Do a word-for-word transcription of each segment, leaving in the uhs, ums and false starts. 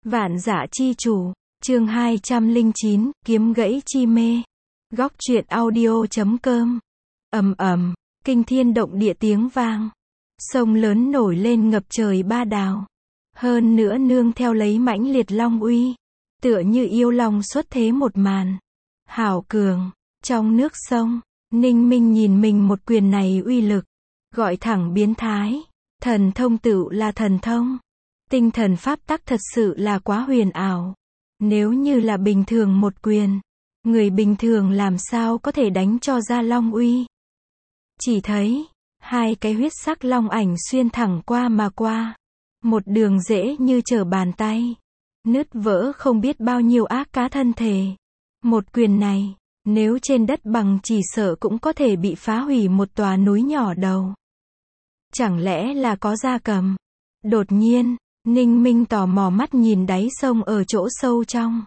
Vạn Dã Chi Chủ, chương hai trăm lẻ chín, kiếm gãy chi mê. Góc truyện audio chấm com. Ầm ầm, kinh thiên động địa tiếng vang. Sông lớn nổi lên ngập trời ba đào. Hơn nữa nương theo lấy mãnh liệt long uy, tựa như yêu long xuất thế một màn. Hảo cường, trong nước sông, Ninh Minh nhìn mình một quyền này uy lực, gọi thẳng biến thái. Thần thông tựu là thần thông. Tinh thần pháp tắc thật sự là quá huyền ảo. Nếu như là bình thường một quyền, người bình thường làm sao có thể đánh cho ra long uy. Chỉ thấy, hai cái huyết sắc long ảnh xuyên thẳng qua mà qua. Một đường dễ như trở bàn tay. Nứt vỡ không biết bao nhiêu ác cá thân thể. Một quyền này, nếu trên đất bằng chỉ sợ cũng có thể bị phá hủy một tòa núi nhỏ đầu. Chẳng lẽ là có gia cầm? Đột nhiên, Ninh Minh tò mò mắt nhìn đáy sông ở chỗ sâu trong.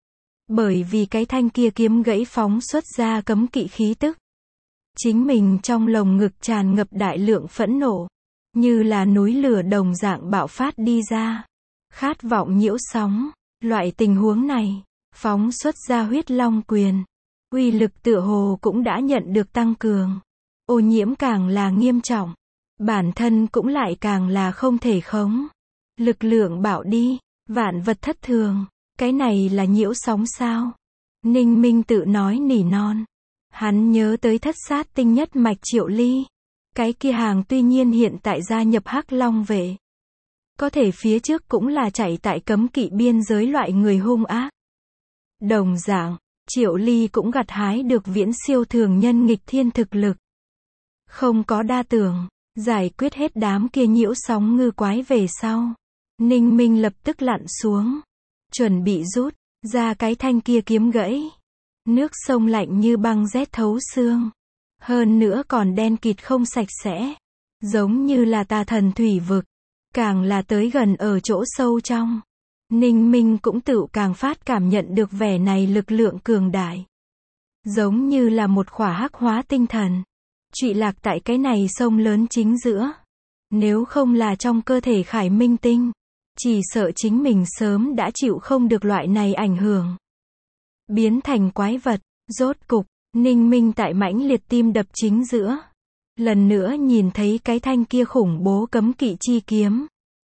Bởi vì cái thanh kia kiếm gãy phóng xuất ra cấm kỵ khí tức. Chính mình trong lồng ngực tràn ngập đại lượng phẫn nộ, như là núi lửa đồng dạng bạo phát đi ra. Khát vọng nhiễu sóng, loại tình huống này, phóng xuất ra huyết long quyền. Uy lực tựa hồ cũng đã nhận được tăng cường. Ô nhiễm càng là nghiêm trọng. Bản thân cũng lại càng là không thể khống. Lực lượng bạo đi, vạn vật thất thường. Cái này là nhiễu sóng sao? Ninh Minh tự nói nỉ non. Hắn nhớ tới thất sát tinh nhất mạch Triệu Ly. Cái kia hàng tuy nhiên hiện tại gia nhập Hắc Long vệ. Có thể phía trước cũng là chạy tại cấm kỵ biên giới loại người hung ác. Đồng dạng, Triệu Ly cũng gặt hái được viễn siêu thường nhân nghịch thiên thực lực. Không có đa tưởng, giải quyết hết đám kia nhiễu sóng ngư quái về sau. Ninh Minh lập tức lặn xuống. Chuẩn bị rút ra cái thanh kia kiếm gãy. Nước sông lạnh như băng rét thấu xương. Hơn nữa còn đen kịt không sạch sẽ. Giống như là tà thần thủy vực. Càng là tới gần ở chỗ sâu trong. Ninh Minh cũng tự càng phát cảm nhận được vẻ này lực lượng cường đại. Giống như là một khỏa hắc hóa tinh thần. Trụy lạc tại cái này sông lớn chính giữa. Nếu không là trong cơ thể Khải Minh Tinh, chỉ sợ chính mình sớm đã chịu không được loại này ảnh hưởng. Biến thành quái vật, rốt cục, Ninh Minh tại mãnh liệt tim đập chính giữa. Lần nữa nhìn thấy cái thanh kia khủng bố cấm kỵ chi kiếm.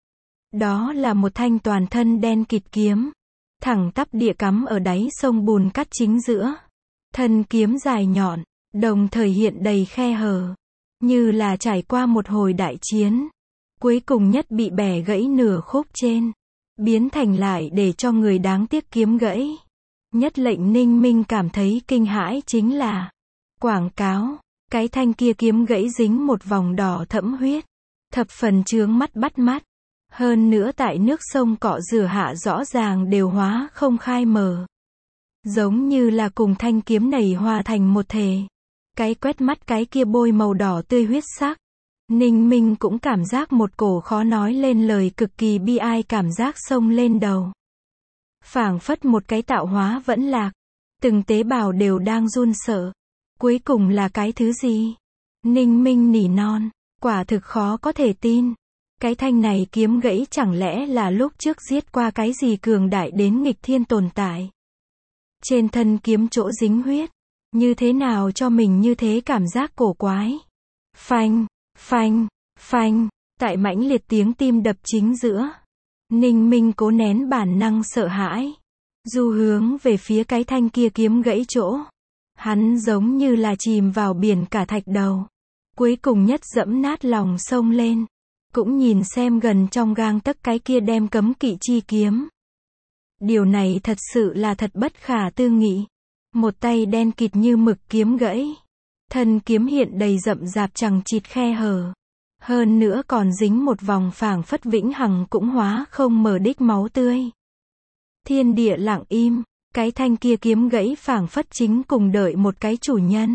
Đó là một thanh toàn thân đen kịt kiếm. Thẳng tắp địa cắm ở đáy sông bùn cát chính giữa. Thân kiếm dài nhọn, đồng thời hiện đầy khe hở. Như là trải qua một hồi đại chiến. Cuối cùng nhất bị bẻ gãy nửa khúc trên. Biến thành lại để cho người đáng tiếc kiếm gãy. Nhất lệnh Ninh Minh cảm thấy kinh hãi chính là quảng cáo. Cái thanh kia kiếm gãy dính một vòng đỏ thẫm huyết. Thập phần chướng mắt bắt mắt. Hơn nữa tại nước sông cọ rửa hạ rõ ràng đều hóa không khai mờ. Giống như là cùng thanh kiếm nảy hòa thành một thể. Cái quét mắt cái kia bôi màu đỏ tươi huyết sắc. Ninh Minh cũng cảm giác một cổ khó nói lên lời cực kỳ bi ai cảm giác xông lên đầu. Phảng phất một cái tạo hóa vẫn lạc. Từng tế bào đều đang run sợ. Cuối cùng là cái thứ gì? Ninh Minh nỉ non. Quả thực khó có thể tin. Cái thanh này kiếm gãy chẳng lẽ là lúc trước giết qua cái gì cường đại đến nghịch thiên tồn tại. Trên thân kiếm chỗ dính huyết. Như thế nào cho mình như thế cảm giác cổ quái. Phanh, phanh, phanh. Tại mãnh liệt tiếng tim đập chính giữa. Ninh Minh cố nén bản năng sợ hãi. Du hướng về phía cái thanh kia kiếm gãy chỗ. Hắn giống như là chìm vào biển cả thạch đầu. Cuối cùng nhất dẫm nát lòng sông lên. Cũng nhìn xem gần trong gang tấc cái kia đem cấm kỵ chi kiếm. Điều này thật sự là thật bất khả tư nghị. Một tay đen kịt như mực kiếm gãy. Thân kiếm hiện đầy rậm rạp chằng chịt khe hở. Hơn nữa còn dính một vòng phảng phất vĩnh hằng cũng hóa không mở đích máu tươi. Thiên địa lặng im. Cái thanh kia kiếm gãy phảng phất chính cùng đợi một cái chủ nhân.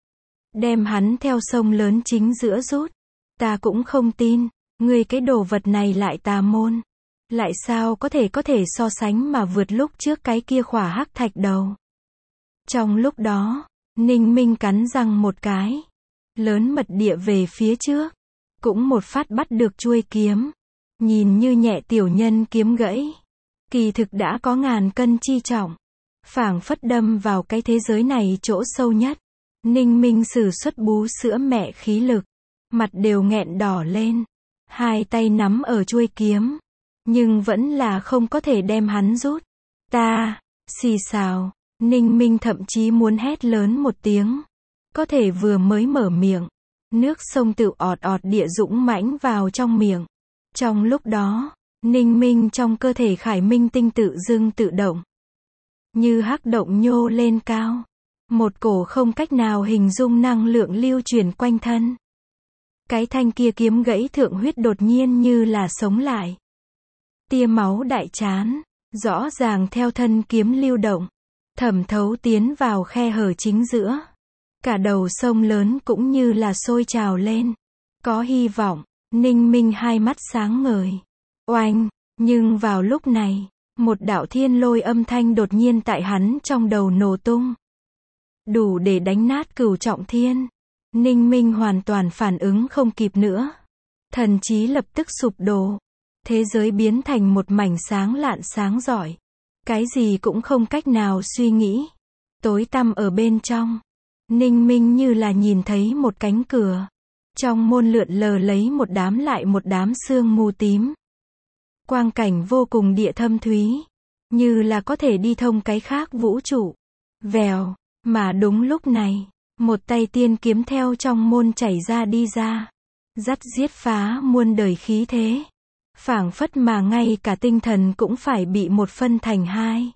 Đem hắn theo sông lớn chính giữa rút. Ta cũng không tin. Ngươi cái đồ vật này lại tà môn. Lại sao có thể có thể so sánh mà vượt lúc trước cái kia khỏa hắc thạch đầu. Trong lúc đó, Ninh Minh cắn răng một cái. Lớn mật địa về phía trước. Cũng một phát bắt được chuôi kiếm. Nhìn như nhẹ tiểu nhân kiếm gãy. kỳ thực đã có ngàn cân chi trọng. Phảng phất đâm vào cái thế giới này chỗ sâu nhất. Ninh Minh sử xuất bú sữa mẹ khí lực. Mặt đều nghẹn đỏ lên. Hai tay nắm ở chuôi kiếm. Nhưng vẫn là không có thể đem hắn rút. Ta, xì xào. Ninh Minh thậm chí muốn hét lớn một tiếng. Có thể vừa mới mở miệng. Nước sông tự ọt ọt địa dũng mãnh vào trong miệng. Trong lúc đó, Ninh Minh trong cơ thể khải minh tinh tự dưng tự động. Như hắc động nhô lên cao. Một cổ không cách nào hình dung năng lượng lưu chuyển quanh thân. Cái thanh kia kiếm gãy thượng huyết đột nhiên như là sống lại. Tia máu đại trán, rõ ràng theo thân kiếm lưu động, thẩm thấu tiến vào khe hở chính giữa. Cả đầu sông lớn cũng như là sôi trào lên. Có hy vọng, Ninh Minh hai mắt sáng ngời. Oanh, nhưng vào lúc này, một đạo thiên lôi âm thanh đột nhiên tại hắn trong đầu nổ tung. Đủ để đánh nát cửu trọng thiên. Ninh Minh hoàn toàn phản ứng không kịp nữa. Thần trí lập tức sụp đổ. Thế giới biến thành một mảnh sáng lạn sáng rọi. Cái gì cũng không cách nào suy nghĩ. Tối tăm ở bên trong. Ninh Minh như là nhìn thấy một cánh cửa. Trong môn lượn lờ lấy một đám lại một đám sương mù tím. Quang cảnh vô cùng địa thâm thúy. Như là có thể đi thông cái khác vũ trụ. Vèo, mà đúng lúc này, một tay tiên kiếm theo trong môn chảy ra đi ra. Dắt giết phá muôn đời khí thế. Phảng phất mà ngay cả tinh thần cũng phải bị một phân thành hai.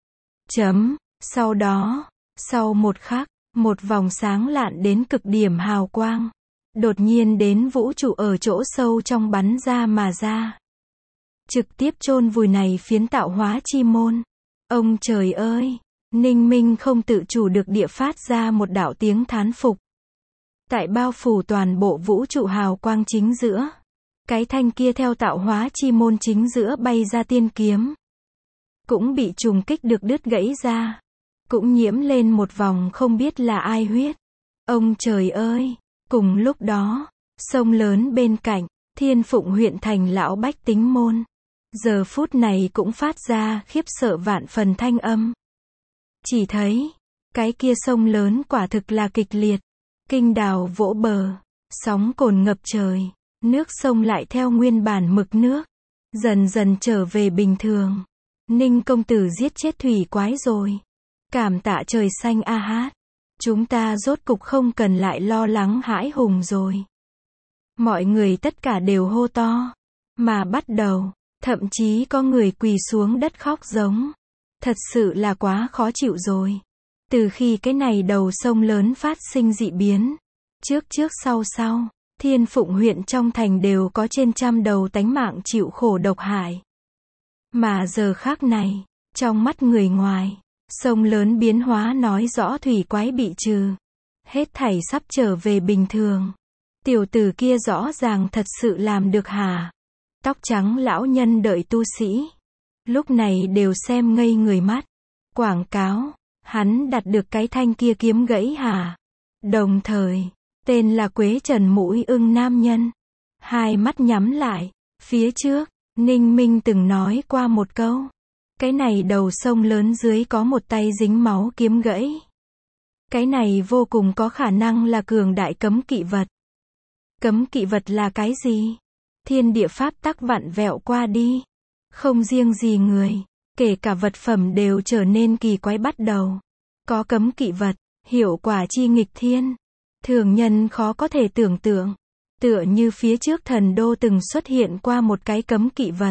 Chấm, sau đó, sau một khắc, một vòng sáng lạn đến cực điểm hào quang. Đột nhiên đến vũ trụ ở chỗ sâu trong bắn ra mà ra. Trực tiếp chôn vùi này phiến tạo hóa chi môn. Ông trời ơi! Ninh Minh không tự chủ được địa phát ra một đạo tiếng thán phục. Tại bao phủ toàn bộ vũ trụ hào quang chính giữa. Cái thanh kia theo tạo hóa chi môn chính giữa bay ra tiên kiếm. Cũng bị trùng kích được đứt gãy ra. Cũng nhiễm lên một vòng không biết là ai huyết. Ông trời ơi! Cùng lúc đó, sông lớn bên cạnh, Thiên Phụng huyện thành lão bách tính môn. Giờ phút này cũng phát ra khiếp sợ vạn phần thanh âm. Chỉ thấy, cái kia sông lớn quả thực là kịch liệt. Kinh đào vỗ bờ, sóng cồn ngập trời, nước sông lại theo nguyên bản mực nước. Dần dần trở về bình thường. Ninh công tử giết chết thủy quái rồi. Cảm tạ trời xanh a hát. Chúng ta rốt cục không cần lại lo lắng hãi hùng rồi. Mọi người tất cả đều hô to. Mà bắt đầu, thậm chí có người quỳ xuống đất khóc giống. Thật sự là quá khó chịu rồi. Từ khi cái này đầu sông lớn phát sinh dị biến. Trước trước sau sau, Thiên Phụng huyện trong thành đều có trên trăm đầu tánh mạng chịu khổ độc hại. Mà giờ khác này, trong mắt người ngoài, sông lớn biến hóa nói rõ thủy quái bị trừ. Hết thảy sắp trở về bình thường. Tiểu tử kia rõ ràng thật sự làm được hả? Tóc trắng lão nhân đợi tu sĩ. Lúc này đều xem ngây người mắt. Quảng cáo, hắn đặt được cái thanh kia kiếm gãy hả? Đồng thời, tên là Quế Trần mũi ưng nam nhân. Hai mắt nhắm lại, phía trước, Ninh Minh từng nói qua một câu. Cái này đầu sông lớn dưới có một tay dính máu kiếm gãy. Cái này vô cùng có khả năng là cường đại cấm kỵ vật. Cấm kỵ vật là cái gì? Thiên địa pháp tắc vặn vẹo qua đi. Không riêng gì người, kể cả vật phẩm đều trở nên kỳ quái bắt đầu. Có cấm kỵ vật, hiệu quả chi nghịch thiên. Thường nhân khó có thể tưởng tượng. Tựa như phía trước thần đô từng xuất hiện qua một cái cấm kỵ vật.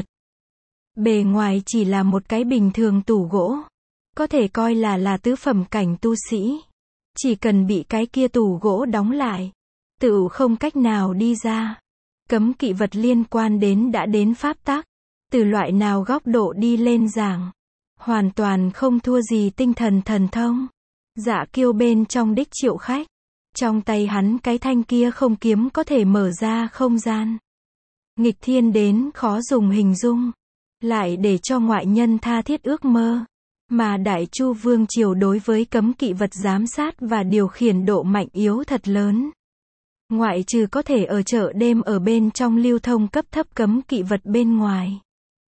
Bề ngoài chỉ là một cái bình thường tủ gỗ. Có thể coi là là tứ phẩm cảnh tu sĩ. Chỉ cần bị cái kia tủ gỗ đóng lại. Tự không cách nào đi ra. Cấm kỵ vật liên quan đến đã đến pháp tắc. Từ loại nào góc độ đi lên giảng. Hoàn toàn không thua gì tinh thần thần thông. Dạ Kiêu bên trong đích triệu khách. Trong tay hắn cái thanh kia không kiếm có thể mở ra không gian. Nghịch thiên đến khó dùng hình dung. Lại để cho ngoại nhân tha thiết ước mơ. Mà Đại Chu Vương Triều đối với cấm kỵ vật giám sát và điều khiển độ mạnh yếu thật lớn. Ngoại trừ có thể ở chợ đêm ở bên trong lưu thông cấp thấp cấm kỵ vật bên ngoài.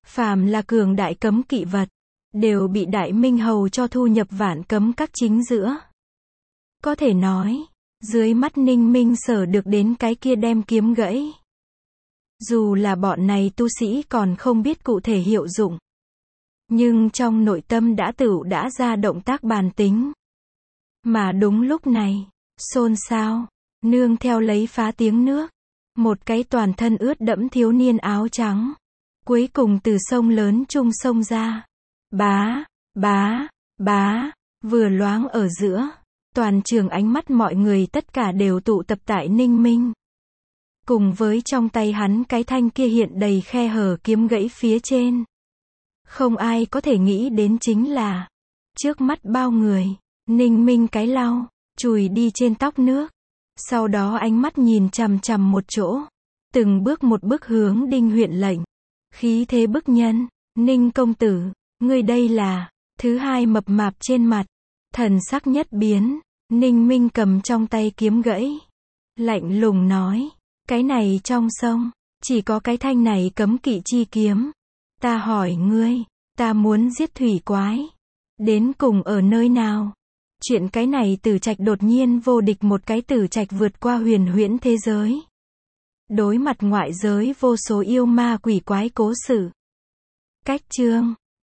Phàm là cường đại cấm kỵ vật, đều bị Đại Minh Hầu cho thu nhập vạn cấm các chính giữa. Có thể nói, dưới mắt Ninh Minh Sở được đến cái kia đem kiếm gãy. Dù là bọn này tu sĩ còn không biết cụ thể hiệu dụng, nhưng trong nội tâm đã tửu đã ra động tác bàn tính. Mà đúng lúc này, xôn xao, nương theo lấy phá tiếng nước, một cái toàn thân ướt đẫm thiếu niên áo trắng, cuối cùng từ sông lớn trung sông ra. Bá, bá, bá, vừa loáng ở giữa, toàn trường ánh mắt mọi người tất cả đều tụ tập tại Ninh Minh. Cùng với trong tay hắn cái thanh kia hiện đầy khe hở kiếm gãy phía trên. Không ai có thể nghĩ đến chính là, trước mắt bao người, Ninh Minh cái lau, chùi đi trên tóc nước. Sau đó ánh mắt nhìn chằm chằm một chỗ, từng bước một bước hướng Đinh huyện lệnh. Khí thế bức nhân, Ninh công tử, ngươi đây là, thứ hai mập mạp trên mặt, thần sắc nhất biến, Ninh Minh cầm trong tay kiếm gãy. Lạnh lùng nói, cái này trong sông, chỉ có cái thanh này cấm kỵ chi kiếm. Ta hỏi ngươi, ta muốn giết thủy quái. Đến cùng ở nơi nào? Chuyện cái này Tử Trạch đột nhiên vô địch một cái Tử Trạch vượt qua huyền huyễn thế giới. Đối mặt ngoại giới vô số yêu ma quỷ quái cố sự. Cách chương